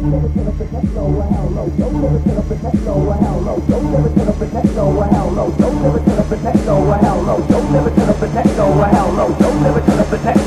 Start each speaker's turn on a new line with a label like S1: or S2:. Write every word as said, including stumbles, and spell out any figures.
S1: live it to the protect lower hell no. Don't live it to the protect lower hell no. Don't live it to the protect lower hell no. Don't live it to the protect lower hell no. Don't live it to the protect lower hell no. Don't live it to the protect